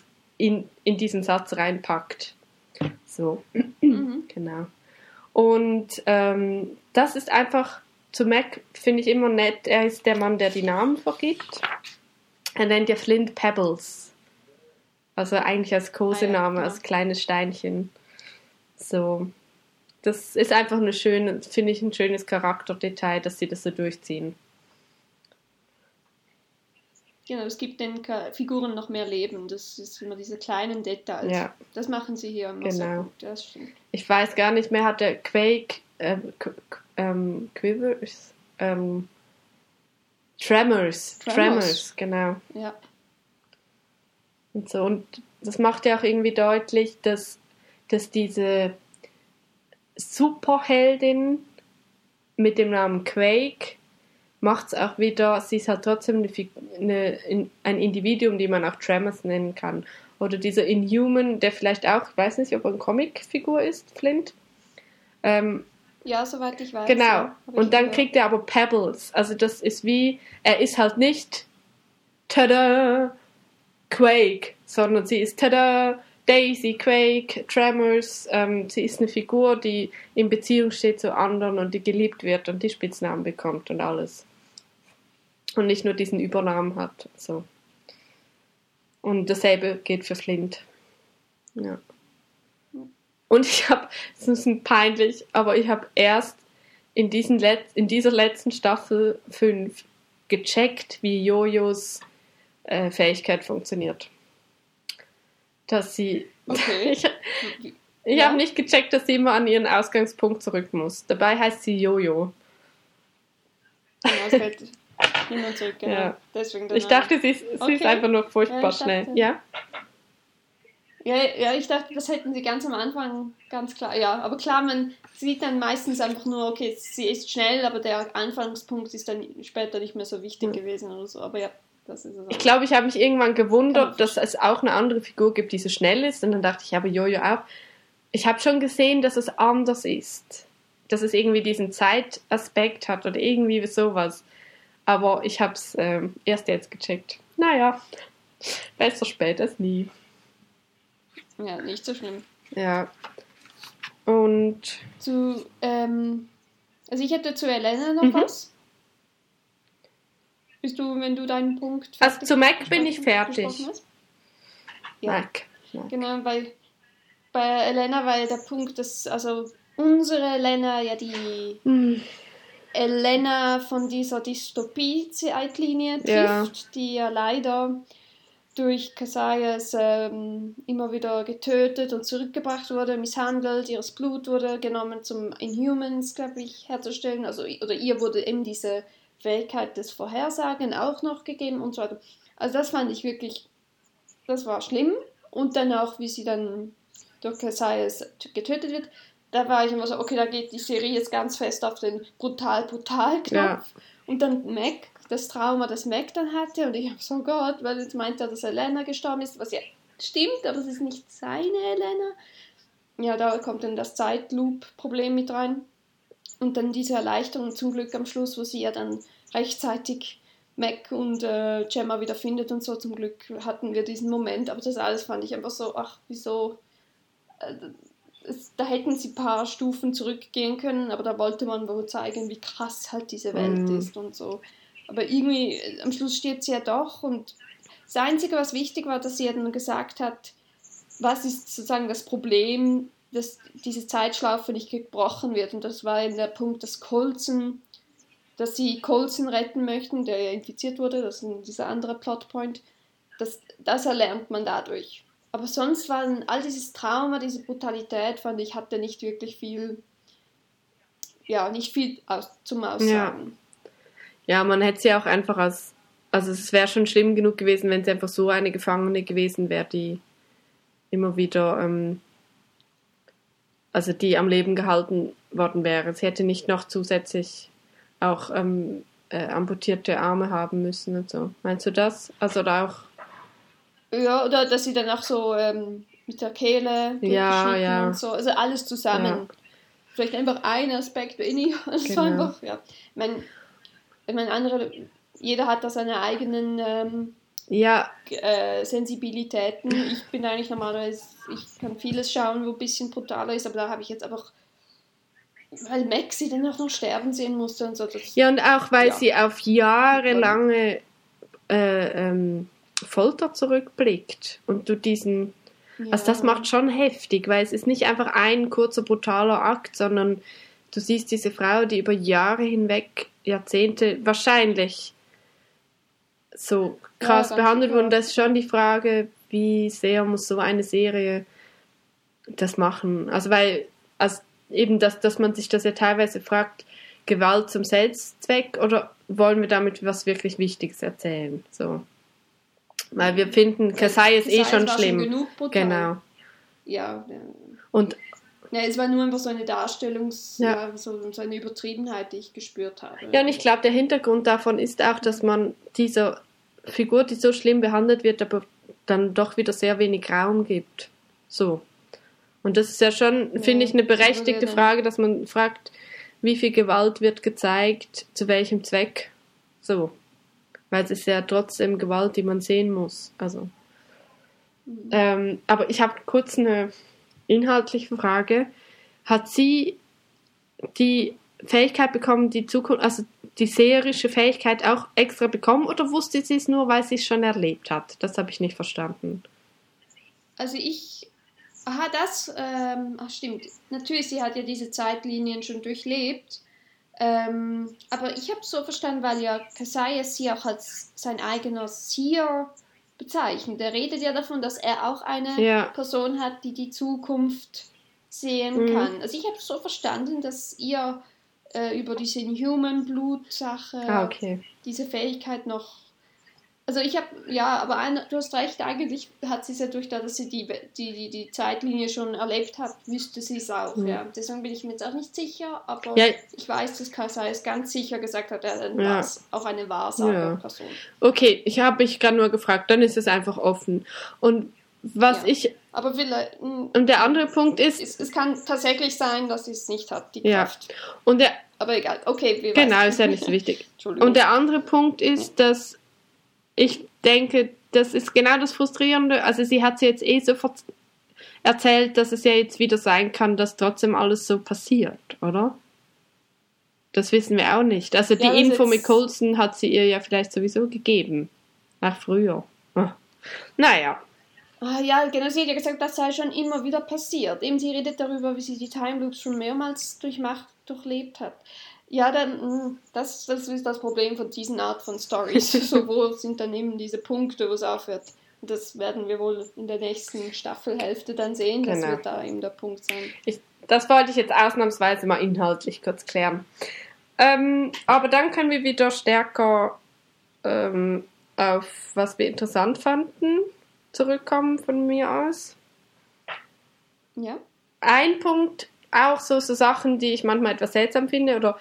C: in, in diesen Satz reinpackt. So,
B: Mhm.
C: genau. Und ähm, das ist einfach, zu Mac finde ich immer nett, er ist der Mann, der die Namen vergibt. Er nennt ja Flint Pebbles. Also eigentlich als Kosename,
B: Ah ja,
C: als kleines Steinchen. So, das ist einfach eine schöne, finde ich, ein schönes Charakterdetail, dass sie das so durchziehen.
B: Genau, es gibt den Ka- Figuren noch mehr Leben. Das ist immer diese kleinen Details.
C: Ja.
B: Das machen sie hier immer sehr
C: Genau.
B: gut. Das stimmt.
C: Ich weiß gar nicht mehr, hat der Quake, ähm, Qu- Qu- ähm, Quivers, ähm, Tremors,
B: Tremors.
C: Tremors, genau.
B: Ja.
C: Und so, und das macht ja auch irgendwie deutlich, dass, dass diese Superheldin mit dem Namen Quake macht es auch wieder, sie ist halt trotzdem eine, Fig- eine, ein Individuum, die man auch Tremors nennen kann. Oder dieser Inhuman, der vielleicht auch, ich weiß nicht, ob er eine Comicfigur ist, Flint. Ähm,
B: Ja, soweit ich weiß.
C: genau.
B: Ja, hab ich
C: Und dann
B: gehört.
C: kriegt er aber Pebbles. Also das ist wie, er ist halt nicht tada, Quake, sondern sie ist tada, Daisy, Quake, Tremors. Ähm, sie ist eine Figur, die in Beziehung steht zu anderen und die geliebt wird und die Spitznamen bekommt und alles. Und nicht nur diesen Übernamen hat. So. Und dasselbe geht für Flint. Ja. Und ich habe, es ist ein peinlich, aber ich habe erst in, diesen Let- in dieser letzten Staffel fünf gecheckt, wie Jojos äh, Fähigkeit funktioniert. Dass sie...
B: Okay.
C: ich ich
B: Ja.
C: habe nicht gecheckt, dass sie immer an ihren Ausgangspunkt zurück muss. Dabei heißt sie Jojo.
B: Genau, es fällt hin und zurück, genau.
C: Ja.
B: Deswegen der
C: Ich
B: Name.
C: dachte, sie ist, sie
B: Okay.
C: ist einfach nur furchtbar
B: Ja, ich
C: schnell.
B: dachte-
C: Ja?
B: Ja, ja, ich dachte, das hätten sie ganz am Anfang ganz klar. Ja, aber klar, man sieht dann meistens einfach nur, okay, sie ist schnell, aber der Anfangspunkt ist dann später nicht mehr so wichtig
C: Mhm.
B: gewesen oder so. Aber ja, das ist es.
C: Ich glaube, ich habe mich irgendwann
B: Kann
C: gewundert,
B: man
C: dass es auch eine andere Figur gibt, die so schnell ist. Und dann dachte ich, aber Jojo auch. Ich habe schon gesehen, dass es anders ist. Dass es irgendwie diesen Zeitaspekt hat oder irgendwie sowas. Aber ich habe es ähm, erst jetzt gecheckt. Naja, besser spät als nie.
B: Ja, nicht so schlimm.
C: Ja. Und
B: Zu, ähm, also ich hätte zu Elena noch
C: Mhm.
B: was. Bist du, wenn du deinen Punkt
C: Also
B: fertig
C: zu Mac bin ich
B: besprochen-
C: fertig.
B: besprochen hast? Ja.
C: Mac. Mac.
B: Genau, weil bei Elena war ja der Punkt, dass also unsere Elena ja die
C: Hm.
B: Elena von dieser Dystopie-Zeitlinie trifft,
C: Ja.
B: die ja leider durch Cassius ähm, immer wieder getötet und zurückgebracht wurde, misshandelt, ihres Blut wurde genommen, zum Inhumans, glaube ich, herzustellen. Also, oder ihr wurde eben diese Fähigkeit des Vorhersagen auch noch gegeben und so weiter. Also das fand ich wirklich, das war schlimm. Und dann auch, wie sie dann durch Cassius getötet wird, da war ich immer so, okay, da geht die Serie jetzt ganz fest auf den brutal, brutal Knopf.
C: Ja.
B: Und dann Mac, das Trauma, das Mac dann hatte, und ich habe so, Gott, weil jetzt meint er, dass Elena gestorben ist, was ja stimmt, aber es ist nicht seine Elena. Ja, da kommt dann das Zeitloop-Problem mit rein. Und dann diese Erleichterung zum Glück am Schluss, wo sie ja dann rechtzeitig Mac und äh, Gemma wieder findet und so. Zum Glück hatten wir diesen Moment, aber das alles fand ich einfach so, ach, wieso... Äh, es, da hätten sie ein paar Stufen zurückgehen können, aber da wollte man wohl zeigen, wie krass halt diese Welt
C: Mm.
B: ist und so. Aber irgendwie, äh, am Schluss stirbt sie ja doch, und das Einzige, was wichtig war, dass sie ja dann gesagt hat, was ist sozusagen das Problem, dass diese Zeitschlaufe nicht gebrochen wird. Und das war eben der Punkt, dass Coulson, dass sie Coulson retten möchten, der ja infiziert wurde, das ist dieser andere Plotpoint, das, das erlernt man dadurch. Aber sonst waren all dieses Trauma, diese Brutalität, fand ich, hatte nicht wirklich viel, ja, nicht viel aus, zum Aussagen.
C: Ja, man hätte sie auch einfach als, also es wäre schon schlimm genug gewesen, wenn sie einfach so eine Gefangene gewesen wäre, die immer wieder, ähm, also die am Leben gehalten worden wäre. Sie hätte nicht noch zusätzlich auch ähm, äh, amputierte Arme haben müssen und so. Meinst du das? Also oder auch...
B: Ja, oder dass sie dann auch so ähm, mit der Kehle
C: Ja,
B: durchgeschnitten
C: ja.
B: und so, also alles zusammen.
C: Ja.
B: Vielleicht einfach ein Aspekt weniger. Das
C: Genau.
B: war einfach, ja. Ich meine, ich meine, andere, jeder hat da seine eigenen ähm,
C: ja.
B: äh, Sensibilitäten. Ich bin eigentlich normalerweise, ich kann vieles schauen, wo ein bisschen brutaler ist, aber da habe ich jetzt einfach, weil Maxi dann auch noch sterben sehen musste und so. Das,
C: ja, und auch weil
B: ja.
C: sie auf jahrelange äh, ähm, Folter zurückblickt und du diesen, ja. Also das macht schon heftig, weil es ist nicht einfach ein kurzer, brutaler Akt, sondern du siehst diese Frau, die über Jahre hinweg, Jahrzehnte, wahrscheinlich so krass ja, behandelt wurde. Und das ist schon die Frage, wie sehr muss so eine Serie das machen. Also weil, also eben, dass, dass man sich das ja teilweise fragt, Gewalt zum Selbstzweck oder wollen wir damit was wirklich Wichtiges erzählen? So. Weil wir finden, Kasai ist eh schon schlimm. Schon genug brutal. Genau.
B: Ja.
C: Und
B: ja, es war nur einfach so eine Darstellungs-, ja. Ja, so, so eine Übertriebenheit, die ich gespürt habe.
C: Ja, und ich glaube, der Hintergrund davon ist auch, dass man dieser Figur, die so schlimm behandelt wird, aber dann doch wieder sehr wenig Raum gibt. So. Und das ist ja schon, ja, finde ich, eine berechtigte Frage, dass man fragt, wie viel Gewalt wird gezeigt, zu welchem Zweck. So. Weil es ist ja trotzdem Gewalt, die man sehen muss. Also. Mhm. Ähm, aber ich habe kurz eine inhaltliche Frage. Hat sie die Fähigkeit bekommen, die Zukunft, also die seherische Fähigkeit auch extra bekommen, oder wusste sie es nur, weil sie es schon erlebt hat? Das habe ich nicht verstanden.
B: Also ich, aha, das, ähm, ach stimmt. Natürlich, sie hat ja diese Zeitlinien schon durchlebt. Ähm, aber ich habe es so verstanden, weil ja Kasai sie auch als sein eigener Seer bezeichnet. Er redet ja davon, dass er auch eine ja. Person hat, die die Zukunft sehen mhm. kann. Also ich habe es so verstanden, dass ihr äh, über diese Inhuman-Blut-Sache
C: ah, okay.
B: diese Fähigkeit noch... Also ich habe, ja, aber ein, du hast recht, eigentlich hat sie es ja durch das, dass sie die, die, die, die Zeitlinie schon erlebt hat, wüsste sie es auch, mhm. ja. Deswegen bin ich mir jetzt auch nicht sicher, aber ja. ich weiß, dass Kasai es ganz sicher gesagt hat, er ist ja. auch eine Wahrsagerperson. Ja.
C: Okay, ich habe mich gerade nur gefragt, dann ist es einfach offen. Und was
B: ja.
C: ich...
B: Aber vielleicht...
C: Und der andere Punkt ist...
B: Es, es kann tatsächlich sein, dass sie es nicht hat, die
C: ja.
B: Kraft.
C: Und der,
B: aber egal, okay. Wir
C: genau,
B: weiß.
C: Ist ja nicht so wichtig. Und der andere Punkt ist, ja. dass ich denke, das ist genau das Frustrierende. Also sie hat es jetzt eh sofort erzählt, dass es ja jetzt wieder sein kann, dass trotzdem alles so passiert, oder? Das wissen wir auch nicht. Also die ja, Info mit Coulson hat sie ihr ja vielleicht sowieso gegeben. Nach früher. Ah. Naja.
B: Ah, ja, genau, sie hat ja gesagt, das sei schon immer wieder passiert. Eben, sie redet darüber, wie sie die Time Loops schon mehrmals durchmacht, durchlebt hat. Ja, dann, das, das ist das Problem von diesen Art von Stories. So, wo sind dann eben diese Punkte, wo es aufhört? Und das werden wir wohl in der nächsten Staffelhälfte dann sehen. Das genau. wird da eben der Punkt sein.
C: Ich, das wollte ich jetzt ausnahmsweise mal inhaltlich kurz klären. Ähm, aber dann können wir wieder stärker ähm, auf was wir interessant fanden zurückkommen von mir aus.
B: Ja.
C: Ein Punkt, auch so, so Sachen, die ich manchmal etwas seltsam finde, oder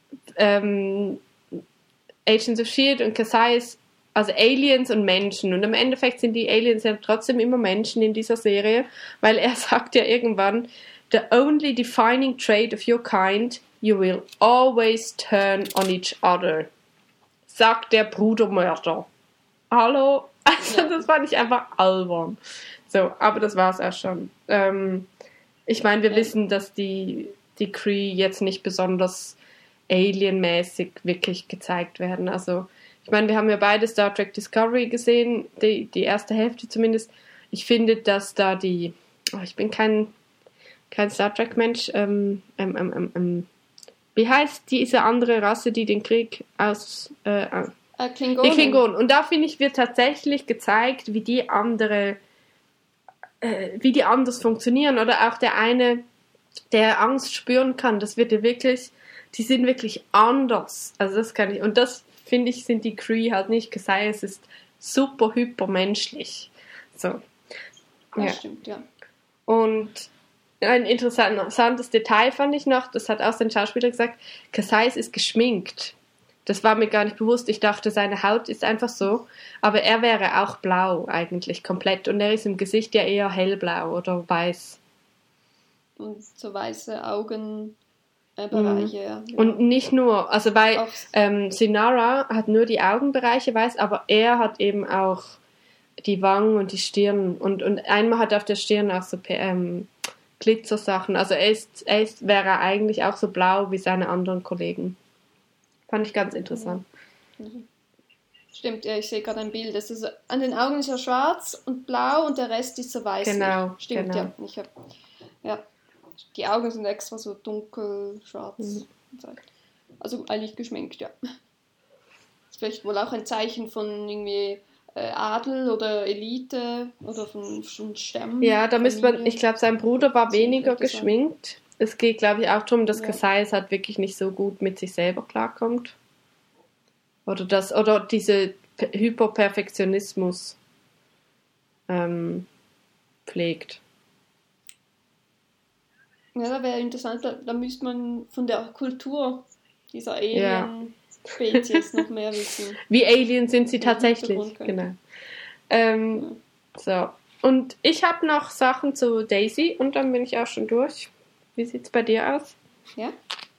C: ähm, Agents of S H I E L D und Kasai, also Aliens und Menschen. Und im Endeffekt sind die Aliens ja trotzdem immer Menschen in dieser Serie, weil er sagt ja irgendwann, the only defining trait of your kind, you will always turn on each other, sagt der Brudermörder. Hallo? Also ja. Das fand ich einfach albern. So, aber das war's auch schon. Ähm, ich meine, wir ja. wissen, dass die, die Kree jetzt nicht besonders alienmäßig wirklich gezeigt werden. Also, ich meine, wir haben ja beide Star Trek Discovery gesehen, die, die erste Hälfte zumindest. Ich finde, dass da die, oh, ich bin kein, kein Star Trek Mensch, ähm, ähm, ähm, ähm, wie heißt diese andere Rasse, die den Krieg aus, äh,
B: äh, Klingonen.
C: Die Klingonen. Und da, finde ich, wird tatsächlich gezeigt, wie die andere, äh, wie die anders funktionieren. Oder auch der eine, der Angst spüren kann, das wird ja wirklich, die sind wirklich anders. Also das kann ich, und das, finde ich, sind die Kree halt nicht. Kasai, es ist super hypermenschlich. So.
B: Das ja. stimmt, ja.
C: Und ein interessantes Detail fand ich noch, das hat auch sein Schauspieler gesagt, Kasai ist geschminkt. Das war mir gar nicht bewusst. Ich dachte, seine Haut ist einfach so. Aber er wäre auch blau eigentlich komplett. Und er ist im Gesicht ja eher hellblau oder weiß.
B: Und so weiße Augen. äh, Bereiche. Ja, genau.
C: Und nicht nur, also weil
B: Auch-
C: ähm, Sinara hat nur die Augenbereiche weiß, aber er hat eben auch die Wangen und die Stirn. Und, und einmal hat er auf der Stirn auch so ähm, Glitzersachen. Also er ist, er ist, wäre eigentlich auch so blau wie seine anderen Kollegen. Fand ich ganz interessant.
B: Stimmt, ja, ich sehe gerade ein Bild. Das ist, an den Augen ist er schwarz und blau und der Rest ist so weiß.
C: Genau,
B: Stimmt,
C: genau.
B: ja. Ich hab, ja. Die Augen sind extra so dunkel, schwarz.
C: Mhm.
B: Also eigentlich geschminkt, ja. Das ist vielleicht wohl auch ein Zeichen von irgendwie äh, Adel oder Elite oder von, von Stämmen.
C: Ja, da müsste man,
B: Familie.
C: ich glaube, sein Bruder war
B: So
C: weniger
B: könnte es sein.
C: geschminkt. Es geht, glaube ich, auch darum, dass
B: Ja.
C: Casais halt wirklich nicht so gut mit sich selber klarkommt. Oder das, oder diese P- Hyperperfektionismus ähm, pflegt.
B: Ja, da wäre interessant, da, da müsste man von der Kultur dieser Alien-Spezies noch mehr wissen.
C: Wie Alien sind sie
B: Ja,
C: tatsächlich.
B: Hintergrund könnte.
C: Genau. Ähm, so. Und ich habe noch Sachen zu Daisy und dann bin ich auch schon durch. Wie sieht's bei dir aus?
B: Ja?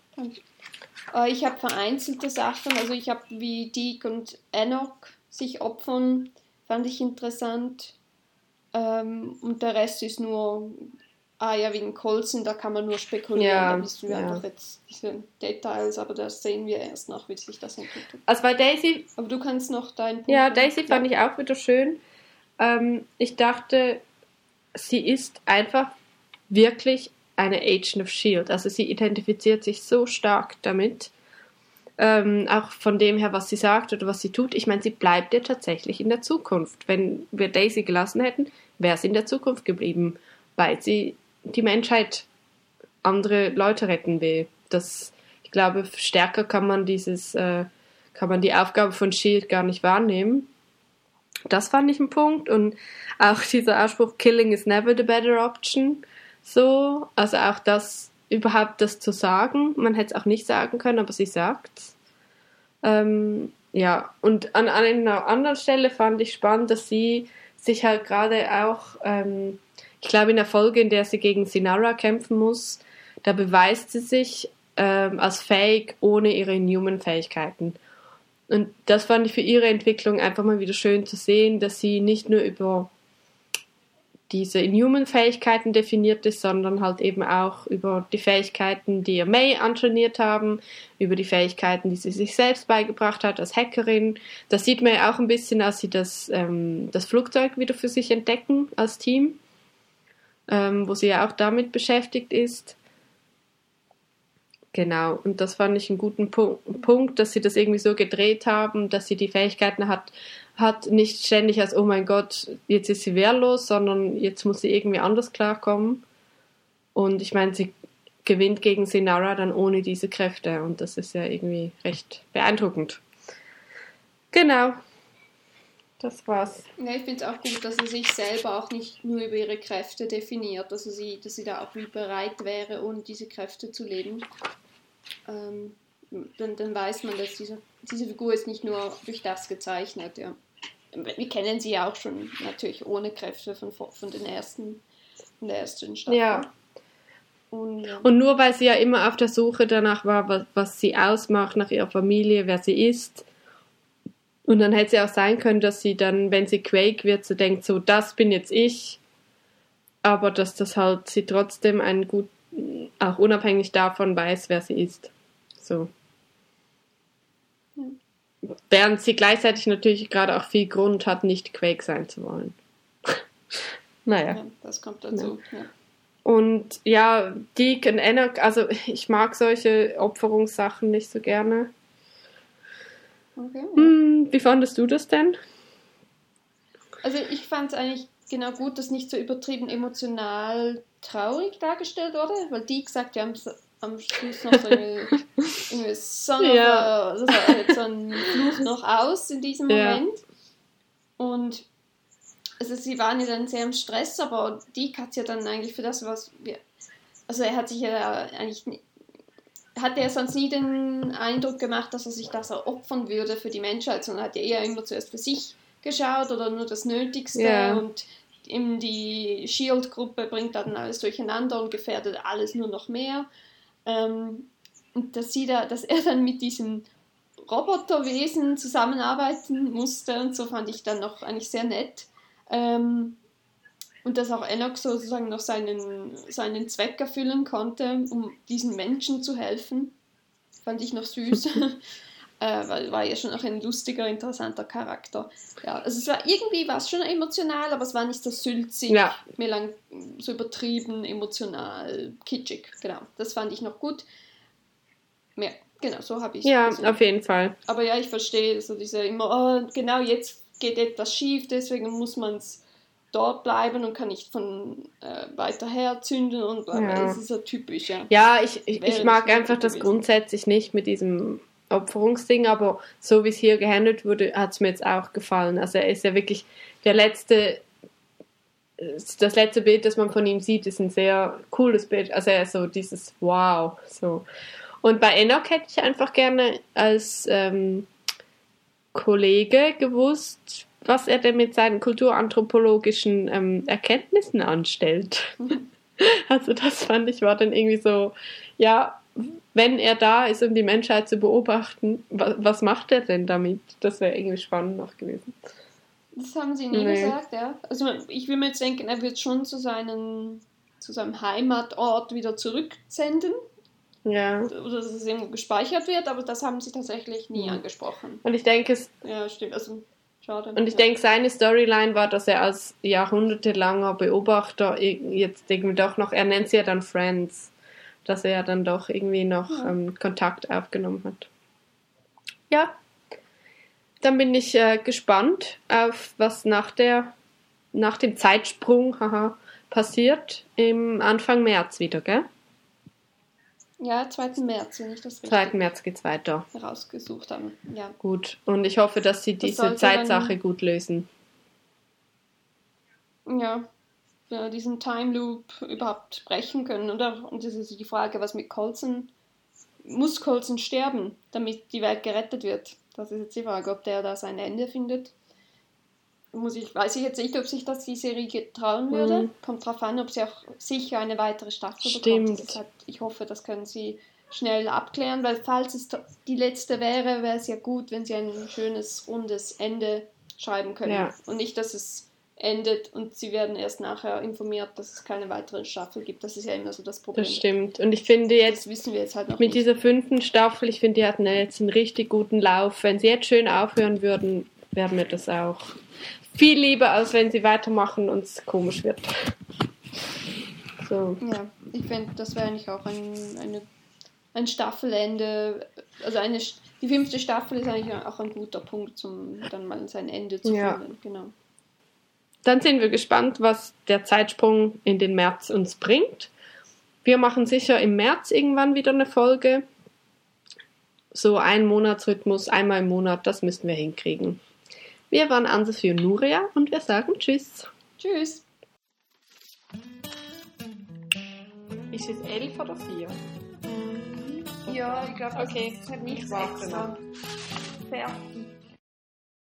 B: Äh, ich habe vereinzelte Sachen, also ich habe wie Deke und Enoch sich opfern, fand ich interessant. Ähm, und der Rest ist nur, ah ja, wegen Colson, da kann man nur spekulieren,
C: Ja,
B: da wissen wir
C: ja.
B: einfach jetzt diese Details, aber das sehen wir erst noch, wie sich das entwickelt.
C: Also bei Daisy,
B: Aber du kannst noch deinen Punkt
C: ja,
B: machen.
C: Daisy fand ich auch wieder schön. Ähm, ich dachte, sie ist einfach wirklich eine Agent of S H I E L D. Also sie identifiziert sich so stark damit. Ähm, auch von dem her, was sie sagt oder was sie tut. Ich meine, sie bleibt ja tatsächlich in der Zukunft. Wenn wir Daisy gelassen hätten, wäre sie in der Zukunft geblieben, weil sie die Menschheit, andere Leute retten will. Das, ich glaube, stärker kann man dieses, äh, kann man die Aufgabe von S H I E L D gar nicht wahrnehmen. Das fand ich ein Punkt. Und auch dieser Ausspruch, Killing is never the better option. So, also auch das, überhaupt das zu sagen. Man hätte es auch nicht sagen können, aber sie sagt's. Ähm, ja, und an, an einer anderen Stelle fand ich spannend, dass sie sich halt gerade auch, ähm, ich glaube in der Folge, in der sie gegen Sinara kämpfen muss, da beweist sie sich ähm, als fähig ohne ihre Inhuman-Fähigkeiten. Und das fand ich für ihre Entwicklung einfach mal wieder schön zu sehen, dass sie nicht nur über diese Inhuman-Fähigkeiten definiert ist, sondern halt eben auch über die Fähigkeiten, die ihr May antrainiert haben, über die Fähigkeiten, die sie sich selbst beigebracht hat als Hackerin. Das sieht man ja auch ein bisschen, als sie das, ähm, das Flugzeug wieder für sich entdecken als Team, ähm, wo sie ja auch damit beschäftigt ist. Genau, und das fand ich einen guten Punkt, Punkt, dass sie das irgendwie so gedreht haben, dass sie die Fähigkeiten hat, hat nicht ständig als, oh mein Gott, jetzt ist sie wehrlos, sondern jetzt muss sie irgendwie anders klarkommen. Und ich meine, sie gewinnt gegen Sinara dann ohne diese Kräfte und das ist ja irgendwie recht beeindruckend. Genau, das war's.
B: Ja, ich finde es auch gut, dass sie sich selber auch nicht nur über ihre Kräfte definiert, also sie, dass sie da auch wie bereit wäre, ohne diese Kräfte zu leben. Ähm, dann, dann weiß man, dass diese, diese Figur ist nicht nur durch das gezeichnet. Ja. Wir kennen sie ja auch schon natürlich ohne Kräfte von, von, den ersten, von der ersten Staffel.
C: Ja.
B: Und, ja.
C: Und nur weil sie ja immer auf der Suche danach war, was, was sie ausmacht, nach ihrer Familie, wer sie ist. Und dann hätte sie auch sein können, dass sie dann, wenn sie Quake wird, so denkt, so, das bin jetzt ich. Aber dass das halt sie trotzdem einen guten, auch unabhängig davon weiß, wer sie ist. So.
B: Ja.
C: Während sie gleichzeitig natürlich gerade auch viel Grund hat, nicht Quake sein zu wollen. Naja.
B: Ja, das kommt dazu. Ja. Ja.
C: Und ja, Deke und Enoch, also ich mag solche Opferungssachen nicht so gerne.
B: Okay, ja.
C: Hm, wie fandest du das denn?
B: Also ich fand es eigentlich genau gut, dass nicht so übertrieben emotional traurig dargestellt wurde, weil Deke sagt ja am, am Schluss noch so irgendwie, irgendwie Son of
C: Ja.
B: a, also so, so ein Fluch noch aus in diesem
C: Ja.
B: Moment. Und also sie waren ja dann sehr im Stress, aber Deke hat ja dann eigentlich für das, was wir, also er hat sich ja eigentlich, hatte er sonst nie den Eindruck gemacht, dass er sich das opfern würde für die Menschheit, sondern hat ja eher immer zuerst für sich geschaut oder nur das Nötigste
C: Ja.
B: und eben die S H I E L D-Gruppe bringt dann alles durcheinander und gefährdet alles nur noch mehr. Ähm, und dass, sie da, dass er dann mit diesen Roboterwesen zusammenarbeiten musste und so fand ich dann noch eigentlich sehr nett. Ähm, und dass auch Enoch sozusagen noch seinen, seinen Zweck erfüllen konnte, um diesen Menschen zu helfen. Fand ich noch süß. äh, weil war ja schon auch ein lustiger, interessanter Charakter. Ja, also es war irgendwie war es schon emotional, aber es war nicht so sülzig,
C: ja.
B: melang, so übertrieben, emotional, kitschig. Genau, das fand ich noch gut. Mehr, genau, so habe ich es.
C: Ja,
B: gesehen.
C: auf jeden Fall.
B: Aber ja, ich verstehe so diese immer, oh, genau jetzt geht etwas schief, deswegen muss man es dort bleiben und kann nicht von äh, weiter her zünden und bla bla.
C: Ja.
B: Das ist so typisch, ja.
C: Ja, ich, ich, ich mag
B: nicht
C: einfach das
B: gewesen.
C: grundsätzlich nicht mit diesem Opferungsding, aber so wie es hier gehandelt wurde, hat es mir jetzt auch gefallen. Also er ist ja wirklich der letzte, das letzte Bild, das man von ihm sieht, ist ein sehr cooles Bild. Also er ist so dieses Wow. So. Und bei Enoch hätte ich einfach gerne als ähm, Kollege gewusst, was er denn mit seinen kulturanthropologischen ähm, Erkenntnissen anstellt.
B: Mhm.
C: Also das fand ich war dann irgendwie so, ja, wenn er da ist, um die Menschheit zu beobachten, was, was macht er denn damit? Das wäre irgendwie spannend noch gewesen.
B: Das haben sie nie
C: Nee.
B: gesagt, ja. Also ich will mir jetzt denken, er wird schon zu, seinen, zu seinem Heimatort wieder zurücksenden.
C: Ja.
B: Oder dass es irgendwo gespeichert wird, aber das haben sie tatsächlich nie
C: Mhm.
B: angesprochen.
C: Und ich denke, es,
B: Ja, stimmt. Also, schade.
C: und ich
B: ja.
C: denke, seine Storyline war, dass er als jahrhundertelanger Beobachter jetzt irgendwie doch noch, er nennt sie ja dann Friends, dass er dann doch irgendwie noch
B: Ja.
C: ähm, Kontakt aufgenommen hat. Ja, dann bin ich äh, gespannt auf was nach der nach dem Zeitsprung haha, passiert im Anfang März wieder, gell?
B: Ja, zweiten März, wenn ich das richtig
C: zweiten März geht's weiter.
B: herausgesucht habe. Ja.
C: Gut. Und ich hoffe, dass sie
B: Das
C: diese
B: sollte
C: Zeitsache
B: dann-
C: gut lösen.
B: Ja. Ja, diesen Time Loop überhaupt brechen können. Und, auch, und das ist die Frage, was mit Coulson, muss Coulson sterben, damit die Welt gerettet wird? Das ist jetzt die Frage, ob der da sein Ende findet. Muss ich, weiß ich jetzt nicht, ob sich das die Serie getrauen würde.
C: Mhm.
B: Kommt drauf an, ob sie auch sicher eine weitere Staffel
C: Stimmt.
B: bekommt. Das ist halt, ich hoffe, das können sie schnell abklären, weil falls es die letzte wäre, wäre es ja gut, wenn sie ein schönes, rundes Ende schreiben können.
C: Ja.
B: Und nicht, dass es endet und sie werden erst nachher informiert, dass es keine weitere Staffel gibt. Das ist ja immer so das Problem.
C: Das stimmt. Und ich finde jetzt
B: Das wissen wir jetzt halt noch
C: mit
B: nicht.
C: dieser fünften Staffel, ich finde, die hatten jetzt einen richtig guten Lauf. Wenn sie jetzt schön aufhören würden, wäre mir das auch viel lieber, als wenn sie weitermachen und es komisch wird. So.
B: Ja, ich finde, das wäre eigentlich auch ein, eine, ein Staffelende. Also eine, die fünfte Staffel ist eigentlich auch ein guter Punkt, um dann mal sein Ende zu
C: Ja.
B: finden. Genau.
C: Dann sind wir gespannt, was der Zeitsprung in den März uns bringt. Wir machen sicher im März irgendwann wieder eine Folge. So ein Monatsrhythmus, einmal im Monat, das müssen wir hinkriegen. Wir waren Ansel und Nuria und wir sagen Tschüss.
B: Tschüss.
C: Ist es elf oder vier?
B: Ja, ich glaube,
C: Okay,
B: das hat nichts
C: ich warte
B: extra. Fertig.